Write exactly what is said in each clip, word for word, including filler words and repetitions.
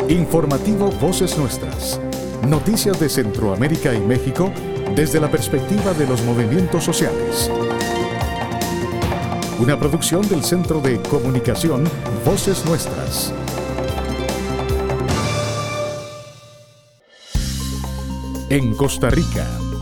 Informativo Voces Nuestras. Noticias de Centroamérica y México desde la perspectiva de los movimientos sociales. Una producción del Centro de Comunicación Voces Nuestras. En Costa Rica.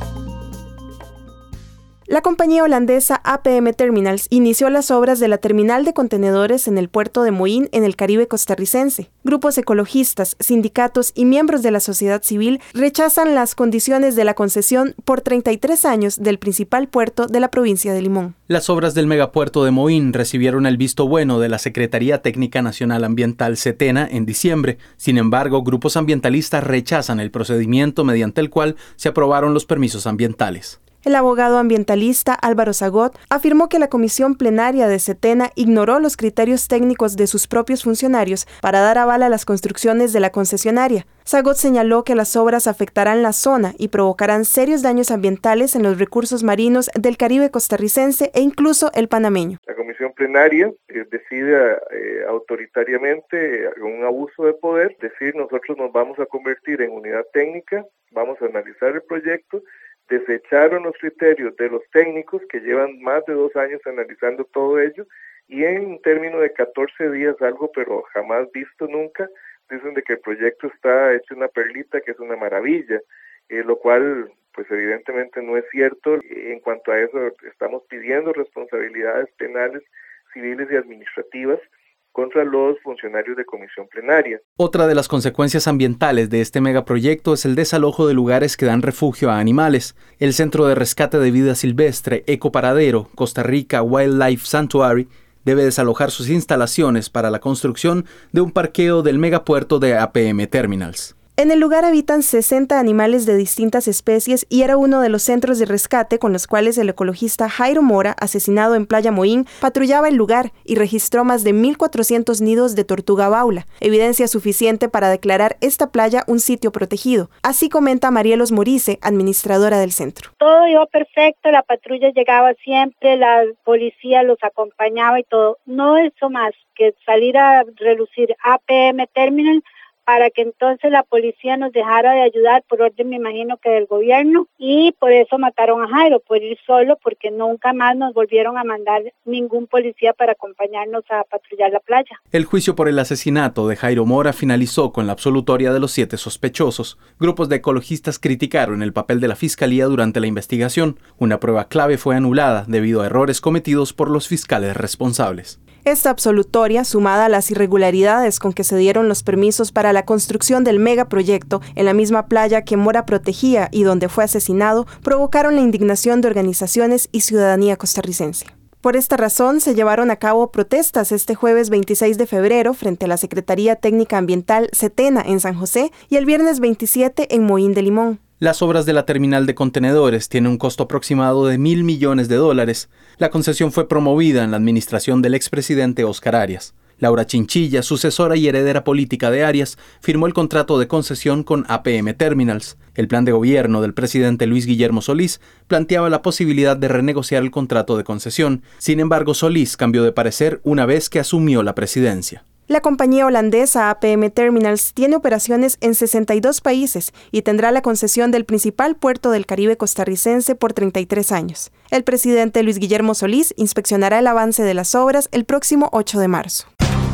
La compañía holandesa A P M Terminals inició las obras de la terminal de contenedores en el puerto de Moín, en el Caribe costarricense. Grupos ecologistas, sindicatos y miembros de la sociedad civil rechazan las condiciones de la concesión por treinta y tres años del principal puerto de la provincia de Limón. Las obras del megapuerto de Moín recibieron el visto bueno de la Secretaría Técnica Nacional Ambiental SETENA en diciembre. Sin embargo, grupos ambientalistas rechazan el procedimiento mediante el cual se aprobaron los permisos ambientales. El abogado ambientalista Álvaro Zagot afirmó que la comisión plenaria de SETENA ignoró los criterios técnicos de sus propios funcionarios para dar aval a las construcciones de la concesionaria. Zagot señaló que las obras afectarán la zona y provocarán serios daños ambientales en los recursos marinos del Caribe costarricense e incluso el panameño. La comisión plenaria eh, decide eh, autoritariamente, con un abuso de poder, decir nosotros nos vamos a convertir en unidad técnica, vamos a analizar el proyecto. Desecharon los criterios de los técnicos que llevan más de dos años analizando todo ello y en un término de catorce días, algo pero jamás visto nunca, dicen de que el proyecto está hecho una perlita, que es una maravilla, eh, lo cual pues evidentemente no es cierto. En cuanto a eso, estamos pidiendo responsabilidades penales, civiles y administrativas contra los funcionarios de comisión plenaria. Otra de las consecuencias ambientales de este megaproyecto es el desalojo de lugares que dan refugio a animales. El Centro de Rescate de Vida Silvestre Ecoparadero, Costa Rica Wildlife Sanctuary, debe desalojar sus instalaciones para la construcción de un parqueo del megapuerto de A P M Terminals. En el lugar habitan sesenta animales de distintas especies y era uno de los centros de rescate con los cuales el ecologista Jairo Mora, asesinado en Playa Moín, patrullaba el lugar y registró más de mil cuatrocientos nidos de tortuga baula, evidencia suficiente para declarar esta playa un sitio protegido. Así comenta Marielos Morice, administradora del centro. Todo iba perfecto, la patrulla llegaba siempre, la policía los acompañaba y todo. No hizo más que salir a relucir A P M Terminal para que entonces la policía nos dejara de ayudar por orden, me imagino que del gobierno, y por eso mataron a Jairo, por ir solo, porque nunca más nos volvieron a mandar ningún policía para acompañarnos a patrullar la playa. El juicio por el asesinato de Jairo Mora finalizó con la absolutoria de los siete sospechosos. Grupos de ecologistas criticaron el papel de la Fiscalía durante la investigación. Una prueba clave fue anulada debido a errores cometidos por los fiscales responsables. Esta absolutoria, sumada a las irregularidades con que se dieron los permisos para la construcción del megaproyecto en la misma playa que Mora protegía y donde fue asesinado, provocaron la indignación de organizaciones y ciudadanía costarricense. Por esta razón, se llevaron a cabo protestas este jueves veintiséis de febrero frente a la Secretaría Técnica Ambiental SETENA en San José y el viernes veintisiete en Moín de Limón. Las obras de la terminal de contenedores tienen un costo aproximado de mil millones de dólares. La concesión fue promovida en la administración del expresidente Óscar Arias. Laura Chinchilla, sucesora y heredera política de Arias, firmó el contrato de concesión con A P M Terminals. El plan de gobierno del presidente Luis Guillermo Solís planteaba la posibilidad de renegociar el contrato de concesión. Sin embargo, Solís cambió de parecer una vez que asumió la presidencia. La compañía holandesa A P M Terminals tiene operaciones en sesenta y dos países y tendrá la concesión del principal puerto del Caribe costarricense por treinta y tres años. El presidente Luis Guillermo Solís inspeccionará el avance de las obras el próximo ocho de marzo.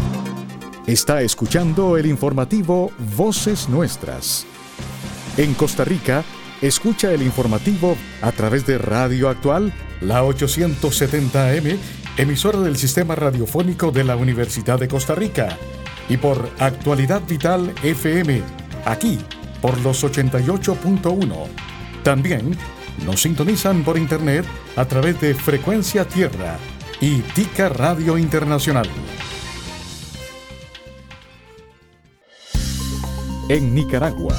Está escuchando el informativo Voces Nuestras. En Costa Rica, escucha el informativo a través de Radio Actual, la ochocientos setenta A M, emisora del Sistema Radiofónico de la Universidad de Costa Rica, y por Actualidad Vital F M, aquí por los ochenta y ocho punto uno. También nos sintonizan por internet a través de Frecuencia Tierra y Tica Radio Internacional. En Nicaragua.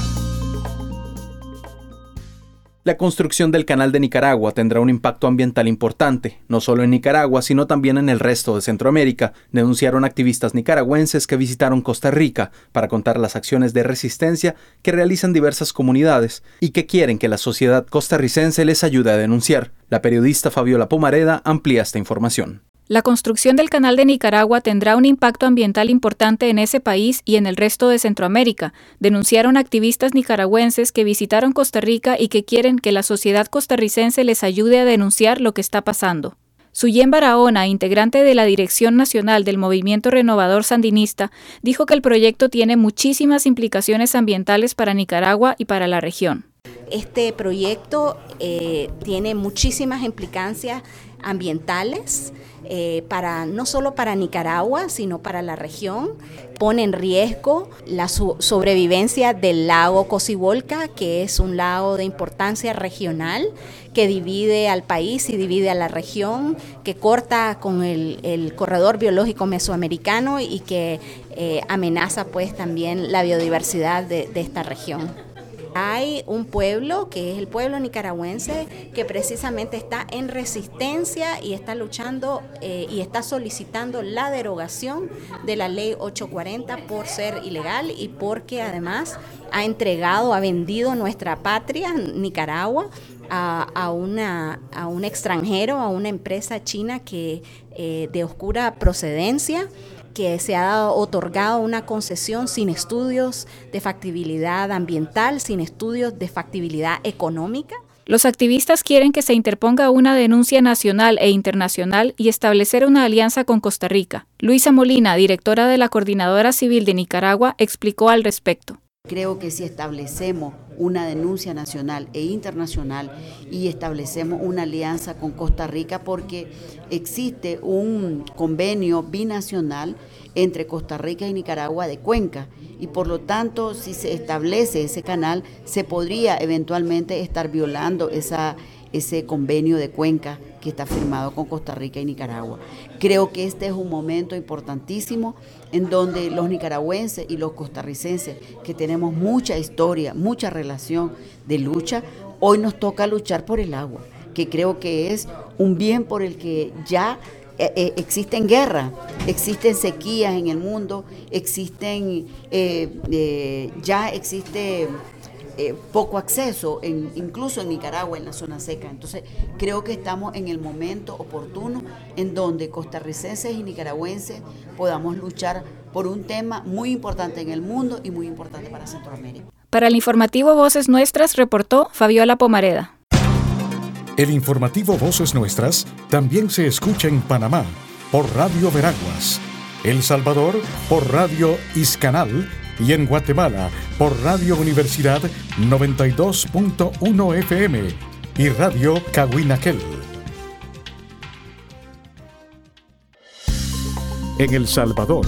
La construcción del Canal de Nicaragua tendrá un impacto ambiental importante, no solo en Nicaragua, sino también en el resto de Centroamérica, denunciaron activistas nicaragüenses que visitaron Costa Rica para contar las acciones de resistencia que realizan diversas comunidades y que quieren que la sociedad costarricense les ayude a denunciar. La periodista Fabiola Pomareda amplía esta información. La construcción del Canal de Nicaragua tendrá un impacto ambiental importante en ese país y en el resto de Centroamérica, denunciaron activistas nicaragüenses que visitaron Costa Rica y que quieren que la sociedad costarricense les ayude a denunciar lo que está pasando. Suyen Barahona, integrante de la Dirección Nacional del Movimiento Renovador Sandinista, dijo que el proyecto tiene muchísimas implicaciones ambientales para Nicaragua y para la región. Este proyecto eh, tiene muchísimas implicancias ambientales, eh, para, no solo para Nicaragua, sino para la región. Pone en riesgo la su- sobrevivencia del lago Cocibolca, que es un lago de importancia regional, que divide al país y divide a la región, que corta con el, el corredor biológico mesoamericano y que eh, amenaza pues también la biodiversidad de, de esta región. Hay un pueblo, que es el pueblo nicaragüense, que precisamente está en resistencia y está luchando eh, y está solicitando la derogación de la ley ochocientos cuarenta por ser ilegal y porque además ha entregado, ha vendido nuestra patria, Nicaragua, a, a, una, a un extranjero, a una empresa china que eh, de oscura procedencia, que se ha dado, otorgado una concesión sin estudios de factibilidad ambiental, sin estudios de factibilidad económica. Los activistas quieren que se interponga una denuncia nacional e internacional y establecer una alianza con Costa Rica. Luisa Molina, directora de la Coordinadora Civil de Nicaragua, explicó al respecto. Creo que si establecemos una denuncia nacional e internacional y establecemos una alianza con Costa Rica, porque existe un convenio binacional entre Costa Rica y Nicaragua de cuenca, y por lo tanto si se establece ese canal se podría eventualmente estar violando esa, ese convenio de cuenca que está firmado con Costa Rica y Nicaragua. Creo que este es un momento importantísimo en donde los nicaragüenses y los costarricenses, que tenemos mucha historia, mucha relación de lucha, hoy nos toca luchar por el agua, que creo que es un bien por el que ya eh, eh, existen guerras, existen sequías en el mundo, existen, eh, eh, ya existe... Eh, poco acceso, en, incluso en Nicaragua, en la zona seca. Entonces, creo que estamos en el momento oportuno en donde costarricenses y nicaragüenses podamos luchar por un tema muy importante en el mundo y muy importante para Centroamérica. Para el informativo Voces Nuestras, reportó Fabiola Pomareda. El informativo Voces Nuestras también se escucha en Panamá por Radio Veraguas, El Salvador por Radio Iscanal y en Guatemala por Radio Universidad noventa y dos punto uno F M y Radio Cahuinaquel. En El Salvador,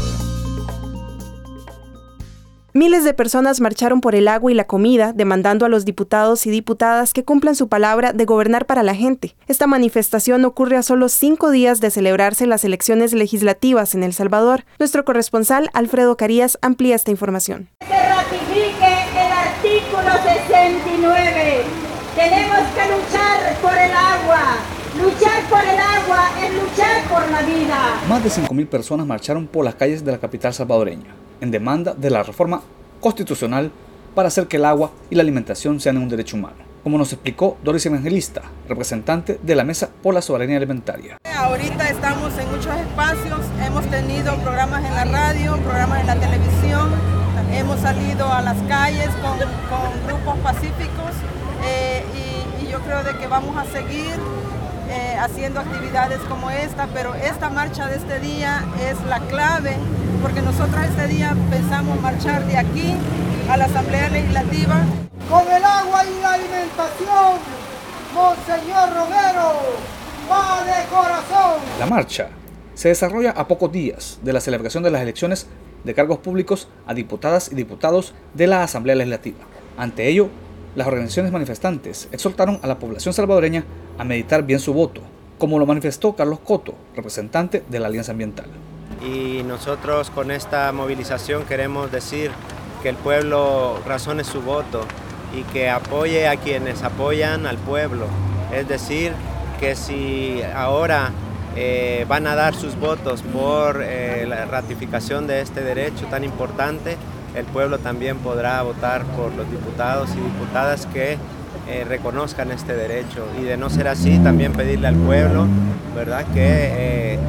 miles de personas marcharon por el agua y la comida, demandando a los diputados y diputadas que cumplan su palabra de gobernar para la gente. Esta manifestación ocurre a solo cinco días de celebrarse las elecciones legislativas en El Salvador. Nuestro corresponsal, Alfredo Carías, amplía esta información. Se ratifique el artículo sesenta y nueve. Tenemos que luchar por el agua. Luchar por el agua es luchar por la vida. Más de cinco mil personas marcharon por las calles de la capital salvadoreña en demanda de la reforma constitucional para hacer que el agua y la alimentación sean un derecho humano, como nos explicó Doris Evangelista, representante de la Mesa por la Soberanía Alimentaria. Ahorita estamos en muchos espacios, hemos tenido programas en la radio, programas en la televisión, hemos salido a las calles con, con grupos pacíficos eh, y, y yo creo de que vamos a seguir Eh, haciendo actividades como esta, pero esta marcha de este día es la clave, porque nosotros este día pensamos marchar de aquí a la Asamblea Legislativa. Con el agua y la alimentación, Monseñor Romero va de corazón. La marcha se desarrolla a pocos días de la celebración de las elecciones de cargos públicos a diputadas y diputados de la Asamblea Legislativa. Ante ello, las organizaciones manifestantes exhortaron a la población salvadoreña a meditar bien su voto, como lo manifestó Carlos Coto, representante de la Alianza Ambiental. Y nosotros con esta movilización queremos decir que el pueblo razone su voto y que apoye a quienes apoyan al pueblo. Es decir, que si ahora eh, van a dar sus votos por eh, la ratificación de este derecho tan importante, el pueblo también podrá votar por los diputados y diputadas que eh, reconozcan este derecho. Y de no ser así, también pedirle al pueblo, ¿verdad?, que eh,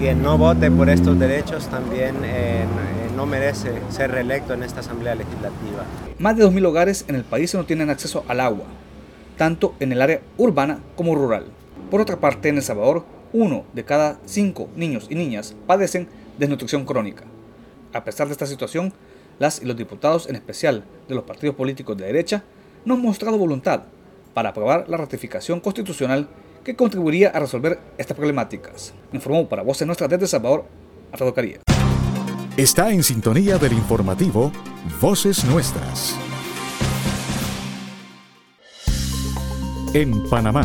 quien no vote por estos derechos también eh, no merece ser reelecto en esta Asamblea Legislativa. Más de dos mil hogares en el país no tienen acceso al agua, tanto en el área urbana como rural. Por otra parte, en El Salvador, uno de cada cinco niños y niñas padecen desnutrición crónica. A pesar de esta situación, las y los diputados, en especial de los partidos políticos de derecha, no han mostrado voluntad para aprobar la ratificación constitucional que contribuiría a resolver estas problemáticas. Informó para Voces Nuestras desde El Salvador, Alfredo Caría. Está en sintonía del informativo Voces Nuestras. En Panamá.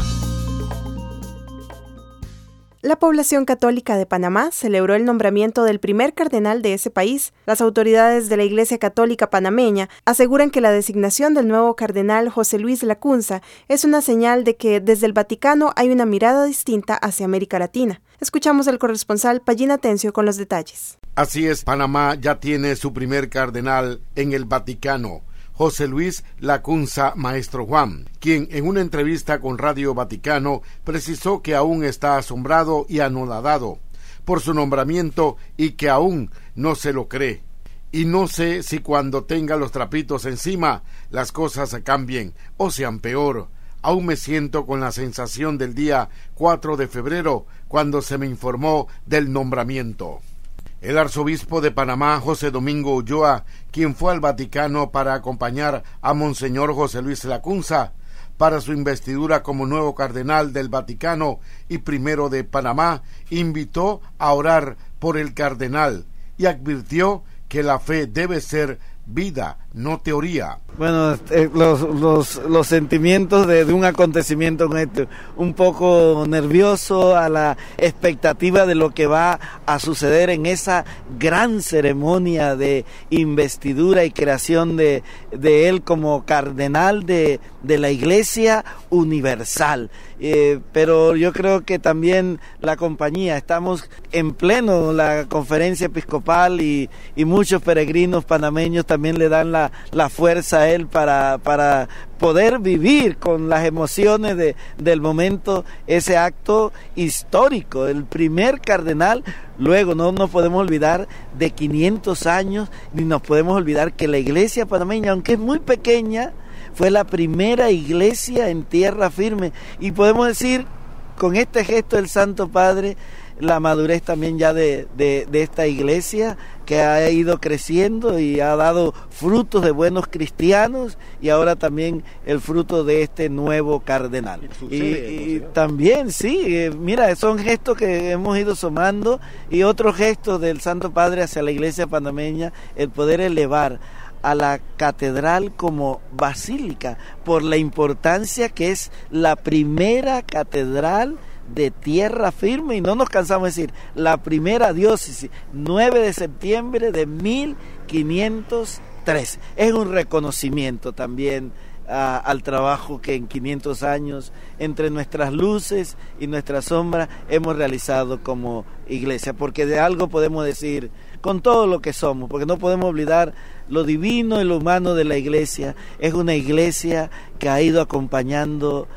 La población católica de Panamá celebró el nombramiento del primer cardenal de ese país. Las autoridades de la Iglesia Católica panameña aseguran que la designación del nuevo cardenal José Luis Lacunza es una señal de que desde el Vaticano hay una mirada distinta hacia América Latina. Escuchamos al corresponsal Payín Atencio con los detalles. Así es, Panamá ya tiene su primer cardenal en el Vaticano, José Luis Lacunza Maestro Juan, quien en una entrevista con Radio Vaticano precisó que aún está asombrado y anonadado por su nombramiento y que aún no se lo cree. Y no sé si cuando tenga los trapitos encima las cosas cambien o sean peor. Aún me siento con la sensación del día cuatro de febrero cuando se me informó del nombramiento. El arzobispo de Panamá, José Domingo Ulloa, quien fue al Vaticano para acompañar a Monseñor José Luis Lacunza para su investidura como nuevo cardenal del Vaticano y primero de Panamá, invitó a orar por el cardenal y advirtió que la fe debe ser vida, no teoría. Bueno, eh, los, los, los sentimientos de, de un acontecimiento con este, un poco nervioso a la expectativa de lo que va a suceder en esa gran ceremonia de investidura y creación de, de él como cardenal de, de la Iglesia Universal. Eh, pero yo creo que también la compañía, estamos en pleno la conferencia episcopal y, y muchos peregrinos panameños también le dan la, la fuerza a él para, para poder vivir con las emociones de, del momento ese acto histórico, el primer cardenal. Luego no nos podemos olvidar de quinientos años, ni nos podemos olvidar que la iglesia panameña, aunque es muy pequeña, fue la primera iglesia en tierra firme, y podemos decir con este gesto del Santo Padre la madurez también ya de, de, de esta iglesia que ha ido creciendo y ha dado frutos de buenos cristianos, y ahora también el fruto de este nuevo cardenal. Y, y también sí, eh, mira, son gestos que hemos ido sumando, y otros gestos del Santo Padre hacia la iglesia panameña, el poder elevar a la catedral como basílica por la importancia que es la primera catedral de tierra firme, y no nos cansamos de decir, la primera diócesis, nueve de septiembre de mil quinientos tres. Es un reconocimiento también a, al trabajo que en quinientos años, entre nuestras luces y nuestras sombras, hemos realizado como iglesia, porque de algo podemos decir con todo lo que somos, porque no podemos olvidar lo divino y lo humano de la iglesia. Es una iglesia que ha ido acompañando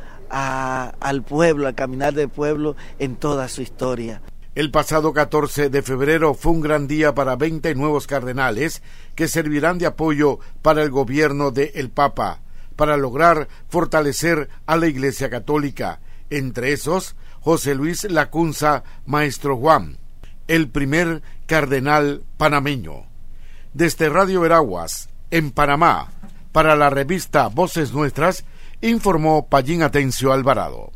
a, al pueblo, al caminar del pueblo en toda su historia. El pasado catorce de febrero fue un gran día para veinte nuevos cardenales que servirán de apoyo para el gobierno del Papa, para lograr fortalecer a la Iglesia Católica. Entre esos, José Luis Lacunza Maestro Juan, el primer cardenal panameño. Desde Radio Veraguas, en Panamá, para la revista Voces Nuestras, informó Payín Atencio Alvarado.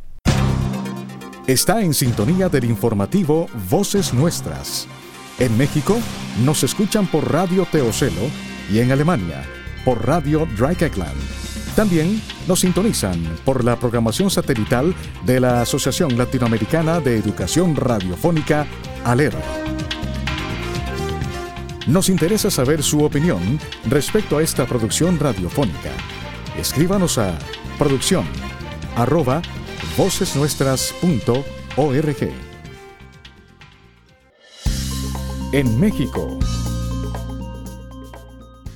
Está en sintonía del informativo Voces Nuestras. En México nos escuchan por Radio Teocelo y en Alemania por Radio Dreieckland. También nos sintonizan por la programación satelital de la Asociación Latinoamericana de Educación Radiofónica, ALER. Nos interesa saber su opinión respecto a esta producción radiofónica. Escríbanos a producción arroba vocesnuestras punto org. En México,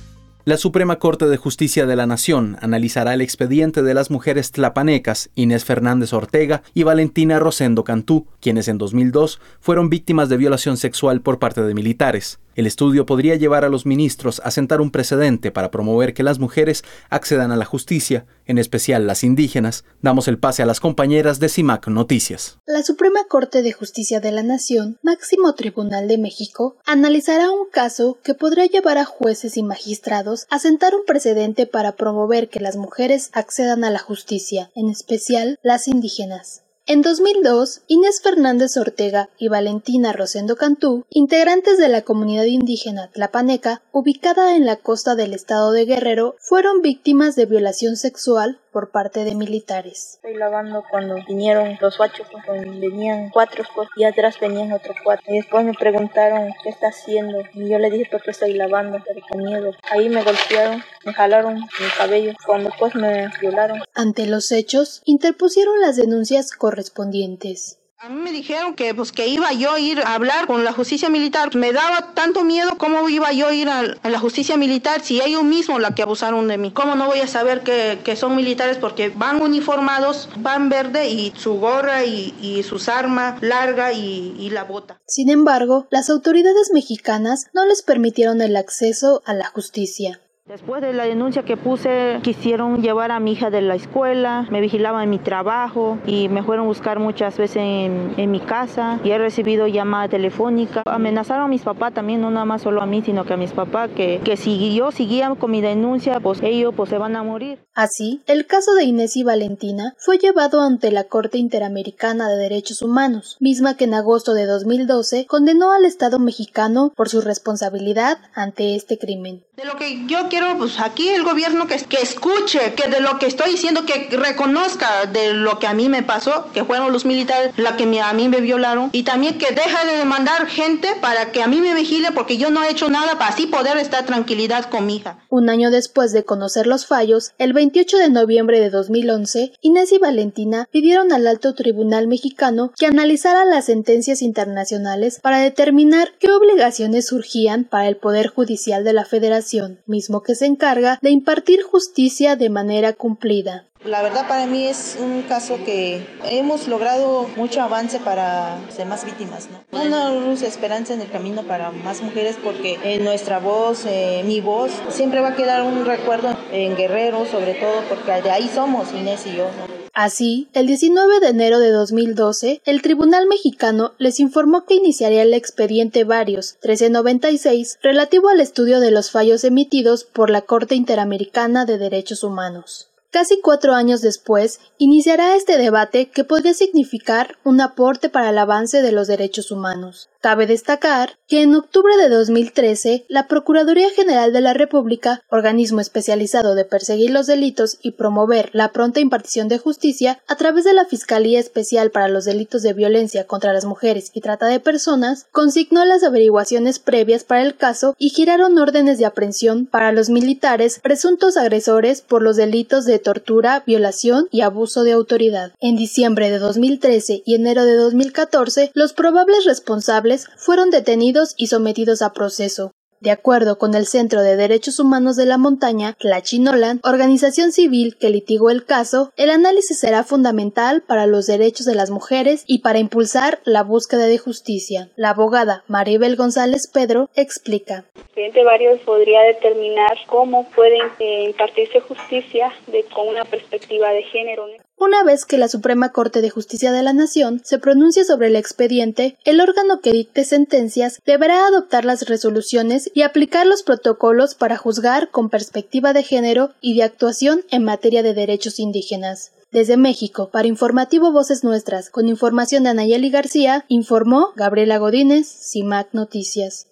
La Suprema Corte de Justicia de la Nación analizará el expediente de las mujeres tlapanecas Inés Fernández Ortega y Valentina Rosendo Cantú, quienes en dos mil dos fueron víctimas de violación sexual por parte de militares. El estudio podría llevar a los ministros a sentar un precedente para promover que las mujeres accedan a la justicia, en especial las indígenas. Damos el pase a las compañeras de CIMAC Noticias. La Suprema Corte de Justicia de la Nación, máximo tribunal de México, analizará un caso que podrá llevar a jueces y magistrados a sentar un precedente para promover que las mujeres accedan a la justicia, en especial las indígenas. En dos mil dos, Inés Fernández Ortega y Valentina Rosendo Cantú, integrantes de la comunidad indígena tlapaneca, ubicada en la costa del estado de Guerrero, fueron víctimas de violación sexual por parte de militares. Estoy lavando cuando vinieron los huachos, venían cuatro y atrás venían otros cuatro. Y después me preguntaron qué está haciendo y yo le dije porque estoy lavando, pero con miedo. Ahí me golpearon, me jalaron mi cabello, cuando después me violaron. Ante los hechos, interpusieron las denuncias correspondientes. A mí me dijeron que pues que iba yo a ir a hablar con la justicia militar. Me daba tanto miedo cómo iba yo a ir a, a la justicia militar si ellos mismos la que abusaron de mí. ¿Cómo no voy a saber que, que son militares? Porque van uniformados, van verde y su gorra y, y sus armas larga y, y la bota. Sin embargo, las autoridades mexicanas no les permitieron el acceso a la justicia. Después de la denuncia que puse, quisieron llevar a mi hija de la escuela, me vigilaban en mi trabajo y me fueron a buscar muchas veces en, en mi casa y he recibido llamada telefónica. Amenazaron a mis papás también, no nada más solo a mí, sino que a mis papás, que, que si yo seguía con mi denuncia, pues ellos pues se van a morir. Así, el caso de Inés y Valentina fue llevado ante la Corte Interamericana de Derechos Humanos, misma que en agosto de dos mil doce condenó al Estado mexicano por su responsabilidad ante este crimen. De lo que yo quiero, pues aquí el gobierno que, que escuche, que de lo que estoy diciendo, que reconozca de lo que a mí me pasó, que fueron los militares la que me, a mí me violaron, y también que deje de demandar gente para que a mí me vigile, porque yo no he hecho nada para así poder estar tranquilidad con mi hija. Un año después de conocer los fallos, el veintiocho de noviembre de dos mil once, Inés y Valentina pidieron al Alto Tribunal Mexicano que analizara las sentencias internacionales para determinar qué obligaciones surgían para el Poder Judicial de la Federación, mismo que se encarga de impartir justicia de manera cumplida. La verdad para mí es un caso que hemos logrado mucho avance para ser más víctimas, ¿no? Una luz de esperanza en el camino para más mujeres porque en nuestra voz, eh, mi voz, siempre va a quedar un recuerdo en Guerrero, sobre todo porque de ahí somos Inés y yo, ¿no? Así, el diecinueve de enero de dos mil doce, el Tribunal Mexicano les informó que iniciaría el expediente Varios trece noventa y seis relativo al estudio de los fallos emitidos por la Corte Interamericana de Derechos Humanos. Casi cuatro años después, iniciará este debate que podría significar un aporte para el avance de los derechos humanos. Cabe destacar que en octubre de dos mil trece, la Procuraduría General de la República, organismo especializado de perseguir los delitos y promover la pronta impartición de justicia, a través de la Fiscalía Especial para los Delitos de Violencia contra las Mujeres y Trata de Personas, consignó las averiguaciones previas para el caso y giraron órdenes de aprehensión para los militares presuntos agresores por los delitos de tortura, violación y abuso de autoridad. En diciembre de dos mil trece y enero de dos mil catorce, los probables responsables fueron detenidos y sometidos a proceso. De acuerdo con el Centro de Derechos Humanos de la Montaña, Tlachinolan, organización civil que litigó el caso, el análisis será fundamental para los derechos de las mujeres y para impulsar la búsqueda de justicia. La abogada Maribel González Pedro explica. El expediente Varios podría determinar cómo puede eh, impartirse justicia de, con una perspectiva de género. Una vez que la Suprema Corte de Justicia de la Nación se pronuncie sobre el expediente, el órgano que dicte sentencias deberá adoptar las resoluciones y aplicar los protocolos para juzgar con perspectiva de género y de actuación en materia de derechos indígenas. Desde México, para Informativo Voces Nuestras, con información de Anayeli García, informó Gabriela Godínez, CIMAC Noticias.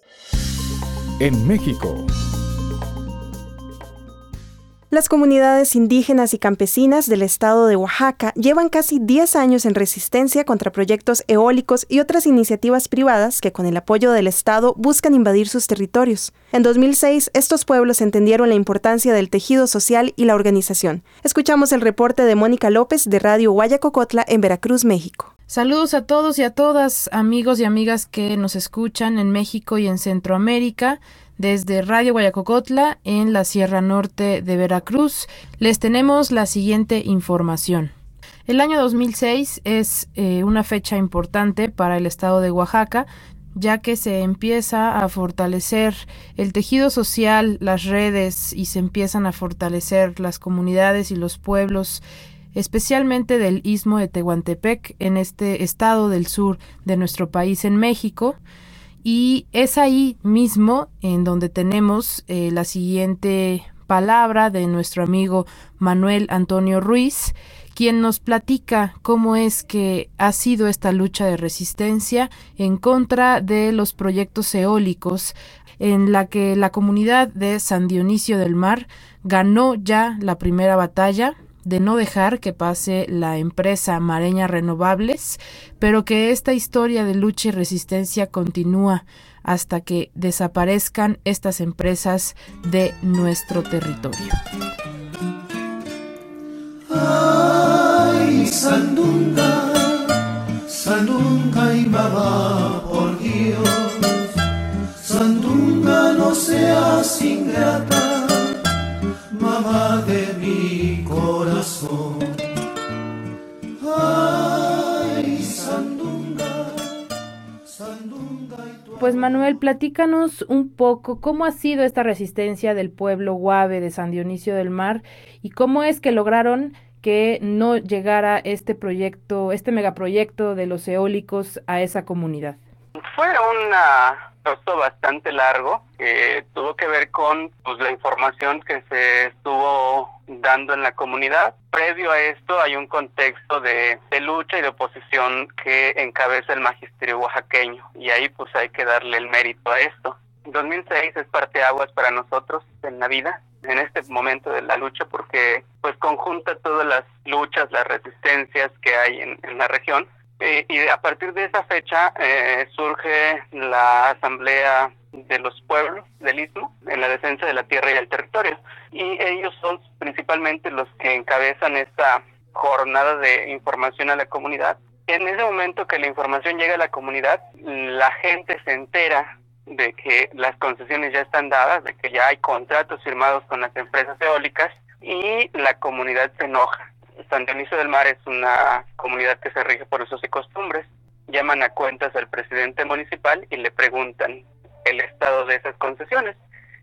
En México. Las comunidades indígenas y campesinas del estado de Oaxaca llevan casi diez años en resistencia contra proyectos eólicos y otras iniciativas privadas que con el apoyo del Estado buscan invadir sus territorios. En dos mil seis, estos pueblos entendieron la importancia del tejido social y la organización. Escuchamos el reporte de Mónica López de Radio Guayacocotla en Veracruz, México. Saludos a todos y a todas, amigos y amigas que nos escuchan en México y en Centroamérica. Desde Radio Guayacocotla, en la Sierra Norte de Veracruz, les tenemos la siguiente información. El año dos mil seis es eh, una fecha importante para el estado de Oaxaca, ya que se empieza a fortalecer el tejido social, las redes, y se empiezan a fortalecer las comunidades y los pueblos, especialmente del Istmo de Tehuantepec, en este estado del sur de nuestro país, en México. Y es ahí mismo en donde tenemos eh, la siguiente palabra de nuestro amigo Manuel Antonio Ruiz, quien nos platica cómo es que ha sido esta lucha de resistencia en contra de los proyectos eólicos, en la que la comunidad de San Dionisio del Mar ganó ya la primera batalla de no dejar que pase la empresa Mareña Renovables, pero que esta historia de lucha y resistencia continúa hasta que desaparezcan estas empresas de nuestro territorio. Ay, Sandunga, Sandunga y mamá, por Dios, Sandunga, no seas ingrata, mamá de mi corazón. Ay, Sandunga, Sandunga y tu... Pues Manuel, platícanos un poco cómo ha sido esta resistencia del pueblo Guave de San Dionisio del Mar y cómo es que lograron que no llegara este proyecto, este megaproyecto de los eólicos a esa comunidad. Fue una proceso bastante largo que tuvo que ver con pues, la información que se estuvo dando en la comunidad. Previo a esto hay un contexto de, de lucha y de oposición que encabeza el magisterio oaxaqueño, y ahí pues hay que darle el mérito a esto. dos mil seis es parteaguas para nosotros en la vida, en este momento de la lucha, porque pues conjunta todas las luchas, las resistencias que hay en, en la región. Eh, y a partir de esa fecha eh, surge la Asamblea de los Pueblos del Istmo en la defensa de la tierra y el territorio. Y ellos son principalmente los que encabezan esta jornada de información a la comunidad. En ese momento que la información llega a la comunidad, la gente se entera de que las concesiones ya están dadas, de que ya hay contratos firmados con las empresas eólicas, y la comunidad se enoja. San Dionisio del Mar es una comunidad que se rige por usos y costumbres. Llaman a cuentas al presidente municipal y le preguntan el estado de esas concesiones.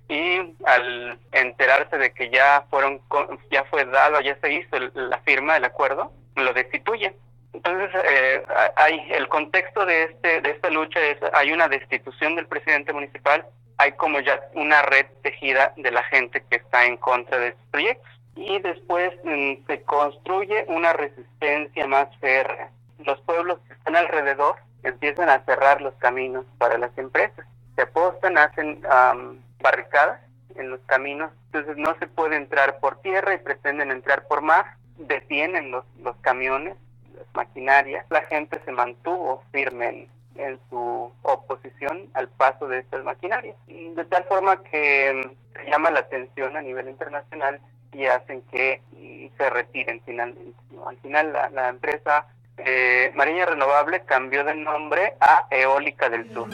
Y al enterarse de que ya fueron ya fue dado, ya se hizo la firma del acuerdo, lo destituyen. Entonces, eh, hay el contexto de este de esta lucha es hay una destitución del presidente municipal, hay como ya una red tejida de la gente que está en contra de estos proyectos. Y después mm, se construye una resistencia más férrea. Los pueblos que están alrededor empiezan a cerrar los caminos para las empresas. Se apostan, hacen um, barricadas en los caminos, entonces no se puede entrar por tierra y pretenden entrar por mar. Detienen los, los camiones, las maquinarias. La gente se mantuvo firme en, en su oposición al paso de estas maquinarias, de tal forma que um, se llama la atención a nivel internacional y hacen que se retiren finalmente, ¿no? Al final la, la empresa eh, Mareña Renovable cambió de nombre a Eólica del Sur.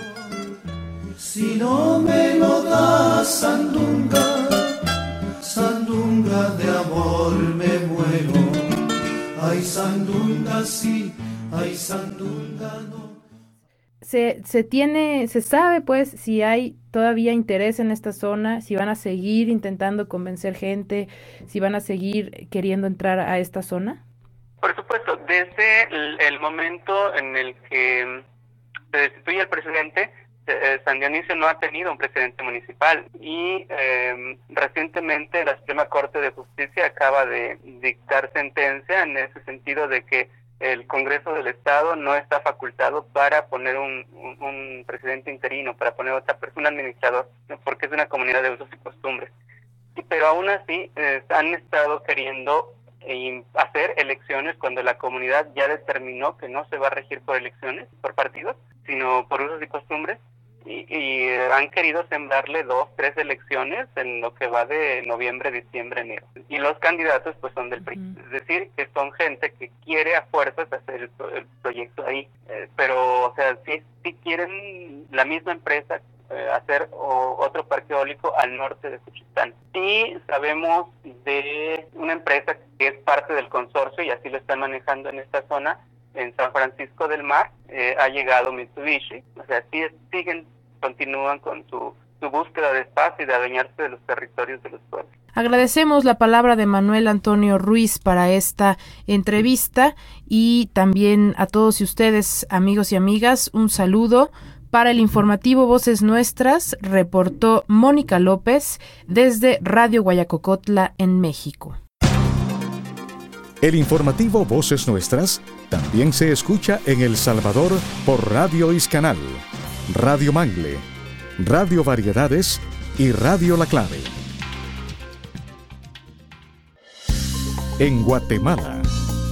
Si no me lo das, Sandunga, Sandunga, de amor me muero. Ay, Sandunga sí, ay, Sandunga no. Se, se tiene, se sabe pues si hay todavía interés en esta zona, si van a seguir intentando convencer gente, si van a seguir queriendo entrar a esta zona. Por supuesto, desde el, el momento en el que se destituye el presidente, eh, San Dionisio no ha tenido un presidente municipal y eh, recientemente la Suprema Corte de Justicia acaba de dictar sentencia en ese sentido de que el Congreso del Estado no está facultado para poner un, un, un presidente interino, para poner otra persona, un administrador, porque es una comunidad de usos y costumbres. Y, pero aún así eh, han estado queriendo eh, hacer elecciones cuando la comunidad ya determinó que no se va a regir por elecciones, por partidos, sino por usos y costumbres. Y, y han querido sembrarle dos, tres elecciones en lo que va de noviembre, diciembre, enero. Y los candidatos pues son del P R I. Uh-huh. Es decir, que son gente que quiere a fuerzas hacer el, el proyecto ahí. Eh, pero, o sea, sí, sí quieren la misma empresa eh, hacer o, otro parque eólico al norte de Juchitán. Y sabemos de una empresa que es parte del consorcio y así lo están manejando en esta zona, en San Francisco del Mar, eh, ha llegado Mitsubishi. O sea, sí, siguen, continúan con su, su búsqueda de espacio y de adueñarse de los territorios de los pueblos. Agradecemos la palabra de Manuel Antonio Ruiz para esta entrevista y también a todos y ustedes, amigos y amigas, un saludo. Para el informativo Voces Nuestras, reportó Mónica López desde Radio Guayacocotla en México. El informativo Voces Nuestras también se escucha en El Salvador por Radio Iscanal, Radio Mangle, Radio Variedades y Radio La Clave. En Guatemala.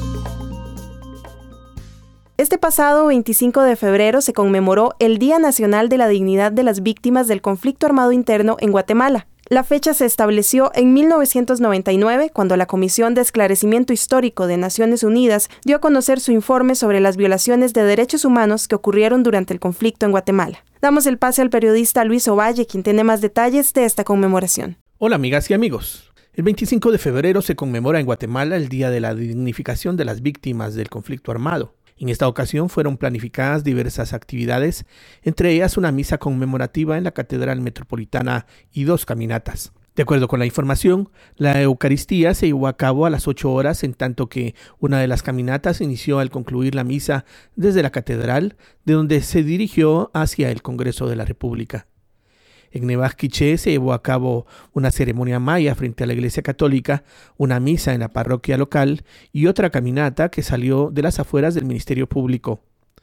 Este pasado veinticinco de febrero se conmemoró el Día Nacional de la Dignidad de las Víctimas del Conflicto Armado Interno en Guatemala. La fecha se estableció en mil novecientos noventa y nueve, cuando la Comisión de Esclarecimiento Histórico de Naciones Unidas dio a conocer su informe sobre las violaciones de derechos humanos que ocurrieron durante el conflicto en Guatemala. Damos el pase al periodista Luis Ovalle, quien tiene más detalles de esta conmemoración. Hola amigas y amigos. El veinticinco de febrero se conmemora en Guatemala el Día de la Dignificación de las Víctimas del Conflicto Armado. En esta ocasión fueron planificadas diversas actividades, entre ellas una misa conmemorativa en la Catedral Metropolitana y dos caminatas. De acuerdo con la información, la Eucaristía se llevó a cabo a las ocho horas, en tanto que una de las caminatas inició al concluir la misa desde la Catedral, de donde se dirigió hacia el Congreso de la República. En Nevaj Quiché se llevó a cabo una ceremonia maya frente a la Iglesia Católica, una misa en la parroquia local y otra caminata que salió de las afueras del Ministerio Público.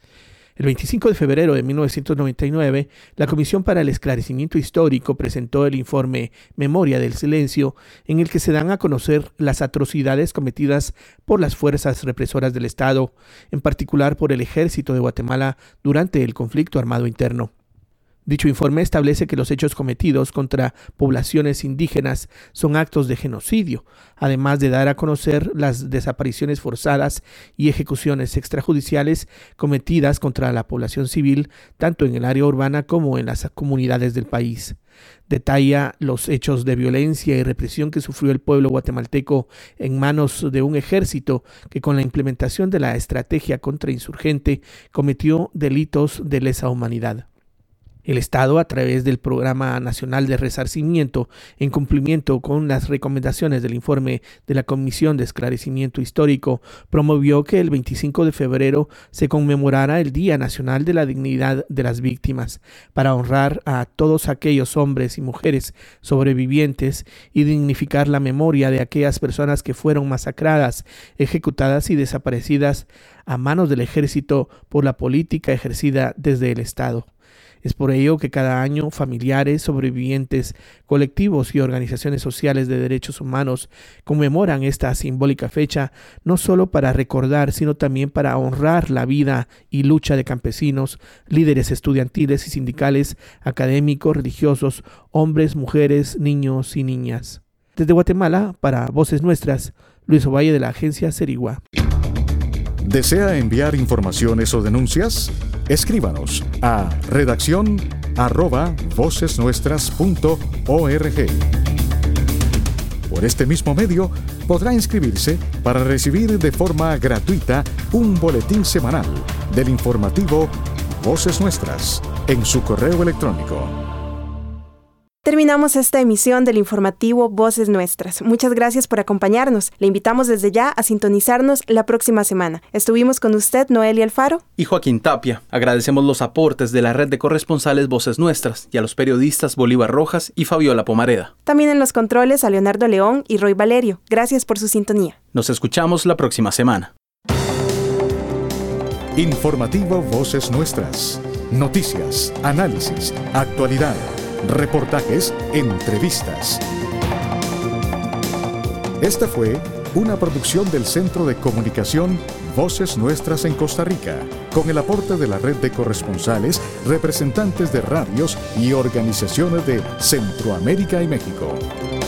El veinticinco de febrero de mil novecientos noventa y nueve, la Comisión para el Esclarecimiento Histórico presentó el informe Memoria del Silencio, en el que se dan a conocer las atrocidades cometidas por las fuerzas represoras del Estado, en particular por el Ejército de Guatemala durante el conflicto armado interno. Dicho informe establece que los hechos cometidos contra poblaciones indígenas son actos de genocidio, además de dar a conocer las desapariciones forzadas y ejecuciones extrajudiciales cometidas contra la población civil, tanto en el área urbana como en las comunidades del país. Detalla los hechos de violencia y represión que sufrió el pueblo guatemalteco en manos de un ejército que, con la implementación de la estrategia contrainsurgente, cometió delitos de lesa humanidad. El Estado, a través del Programa Nacional de Resarcimiento, en cumplimiento con las recomendaciones del informe de la Comisión de Esclarecimiento Histórico, promovió que el veinticinco de febrero se conmemorara el Día Nacional de la Dignidad de las Víctimas, para honrar a todos aquellos hombres y mujeres sobrevivientes y dignificar la memoria de aquellas personas que fueron masacradas, ejecutadas y desaparecidas a manos del ejército por la política ejercida desde el Estado. Es por ello que cada año familiares, sobrevivientes, colectivos y organizaciones sociales de derechos humanos conmemoran esta simbólica fecha, no solo para recordar, sino también para honrar la vida y lucha de campesinos, líderes estudiantiles y sindicales, académicos, religiosos, hombres, mujeres, niños y niñas. Desde Guatemala, para Voces Nuestras, Luis Ovalle, de la agencia Serigua. ¿Desea enviar informaciones o denuncias? Escríbanos a redacción arroba vocesnuestras punto org. Por este mismo medio podrá inscribirse para recibir de forma gratuita un boletín semanal del informativo Voces Nuestras en su correo electrónico. Terminamos esta emisión del informativo Voces Nuestras. Muchas gracias por acompañarnos. Le invitamos desde ya a sintonizarnos la próxima semana. Estuvimos con usted, Noelia Alfaro y Joaquín Tapia. Agradecemos los aportes de la red de corresponsales Voces Nuestras y a los periodistas Bolívar Rojas y Fabiola Pomareda. También en los controles a Leonardo León y Roy Valerio. Gracias por su sintonía. Nos escuchamos la próxima semana. Informativo Voces Nuestras. Noticias, análisis, actualidad. Reportajes, entrevistas. Esta fue una producción del Centro de Comunicación Voces Nuestras en Costa Rica, con el aporte de la red de corresponsales, representantes de radios y organizaciones de Centroamérica y México.